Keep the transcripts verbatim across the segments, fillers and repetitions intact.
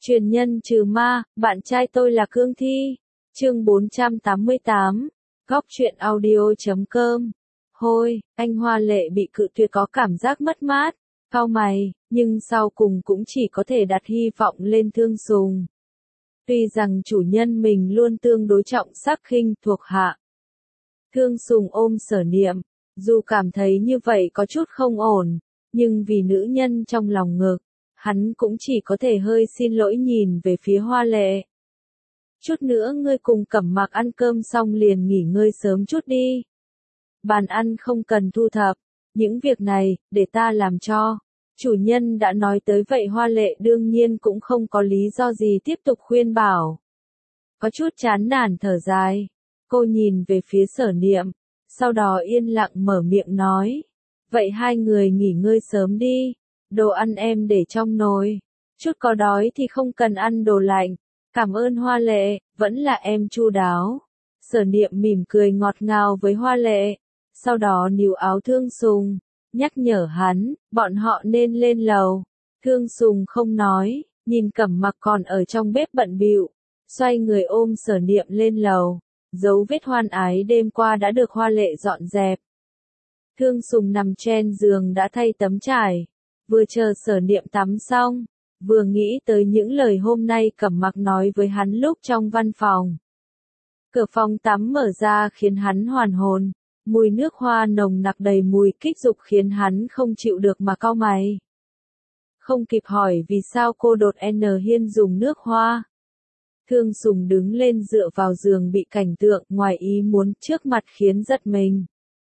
Truyền nhân trừ ma, bạn trai tôi là Cương Thi. Chương bốn trăm tám mươi tám. Góc truyện audio chấm com. Hôi, anh Hoa Lệ bị cự tuyệt có cảm giác mất mát, cau mày, nhưng sau cùng cũng chỉ có thể đặt hy vọng lên Thương Sùng. Tuy rằng chủ nhân mình luôn tương đối trọng sắc khinh thuộc hạ. Thương Sùng ôm Sở Niệm, dù cảm thấy như vậy có chút không ổn, nhưng vì nữ nhân trong lòng ngực, hắn cũng chỉ có thể hơi xin lỗi nhìn về phía Hoa Lệ. Chút nữa ngươi cùng Cẩm Mặc ăn cơm xong liền nghỉ ngơi sớm chút đi. Bàn ăn không cần thu thập, những việc này, để ta làm cho. Chủ nhân đã nói tới vậy Hoa Lệ đương nhiên cũng không có lý do gì tiếp tục khuyên bảo. Có chút chán nản thở dài, cô nhìn về phía Sở Niệm, sau đó yên lặng mở miệng nói. Vậy hai người nghỉ ngơi sớm đi, đồ ăn em để trong nồi. Chút có đói thì không cần ăn đồ lạnh. Cảm ơn Hoa Lệ, vẫn là em chu đáo. Sở Niệm mỉm cười ngọt ngào với Hoa Lệ, sau đó níu áo Thương Sùng, nhắc nhở hắn, bọn họ nên lên lầu. Thương Sùng không nói, nhìn Cẩm Mặc còn ở trong bếp bận bịu, xoay người ôm Sở Niệm lên lầu. Dấu vết hoan ái đêm qua đã được Hoa Lệ dọn dẹp. Thương Sùng nằm trên giường đã thay tấm trải, vừa chờ Sở Niệm tắm xong, vừa nghĩ tới những lời hôm nay Cẩm Mặc nói với hắn lúc trong văn phòng. Cửa phòng tắm mở ra khiến hắn hoàn hồn, mùi nước hoa nồng nặc đầy mùi kích dục khiến hắn không chịu được mà cau mày. Không kịp hỏi vì sao cô đột N Hiên dùng nước hoa. Thương Sùng đứng lên dựa vào giường bị cảnh tượng ngoài ý muốn trước mặt khiến giật mình.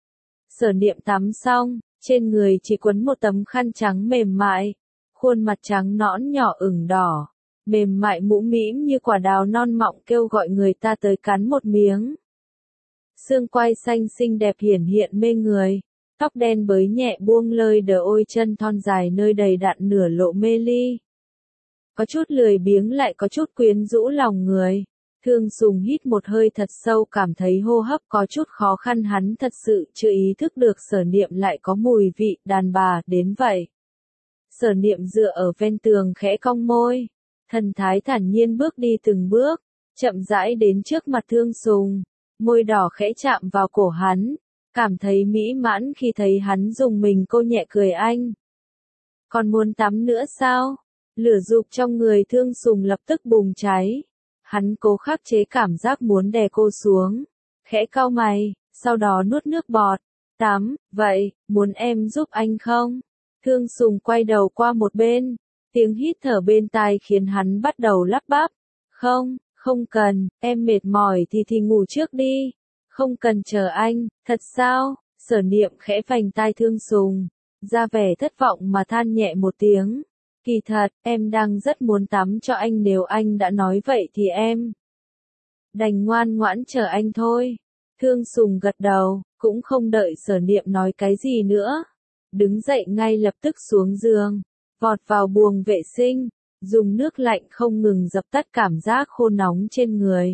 Sở Niệm tắm xong, trên người chỉ quấn một tấm khăn trắng mềm mại, khuôn mặt trắng nõn nhỏ ửng đỏ, mềm mại mũm mĩm như quả đào non mọng kêu gọi người ta tới cắn một miếng. Xương quai xanh xinh đẹp hiển hiện mê người, tóc đen bới nhẹ buông lơi đờ ôi chân thon dài nơi đầy đặn nửa lộ mê ly. Có chút lười biếng lại có chút quyến rũ lòng người. Thương Sùng hít một hơi thật sâu cảm thấy hô hấp có chút khó khăn hắn thật sự chưa ý thức được Sở Niệm lại có mùi vị đàn bà đến vậy. Sở Niệm dựa ở ven tường khẽ cong môi, thần thái thản nhiên bước đi từng bước, chậm rãi đến trước mặt Thương Sùng, môi đỏ khẽ chạm vào cổ hắn, cảm thấy mỹ mãn khi thấy hắn dùng mình cô nhẹ cười anh. Còn muốn tắm nữa sao? Lửa dục trong người Thương Sùng lập tức bùng cháy. Hắn cố khắc chế cảm giác muốn đè cô xuống, khẽ cau mày, sau đó nuốt nước bọt. Tắm, vậy, muốn em giúp anh không? Thương Sùng quay đầu qua một bên, tiếng hít thở bên tai khiến hắn bắt đầu lắp bắp. Không, không cần, em mệt mỏi thì thì ngủ trước đi. Không cần chờ anh, thật sao? Sở Niệm khẽ vành tai Thương Sùng, ra vẻ thất vọng mà than nhẹ một tiếng. Kỳ thật, em đang rất muốn tắm cho anh nếu anh đã nói vậy thì em đành ngoan ngoãn chờ anh thôi. Thương Sùng gật đầu, cũng không đợi Sở Niệm nói cái gì nữa. Đứng dậy ngay lập tức xuống giường, vọt vào buồng vệ sinh, dùng nước lạnh không ngừng dập tắt cảm giác khô nóng trên người.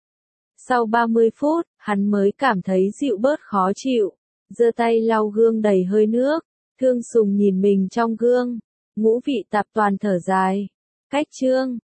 Sau ba mươi phút, hắn mới cảm thấy dịu bớt khó chịu, giơ tay lau gương đầy hơi nước. Thương Sùng nhìn mình trong gương, ngũ vị tạp toàn thở dài. Cách chương,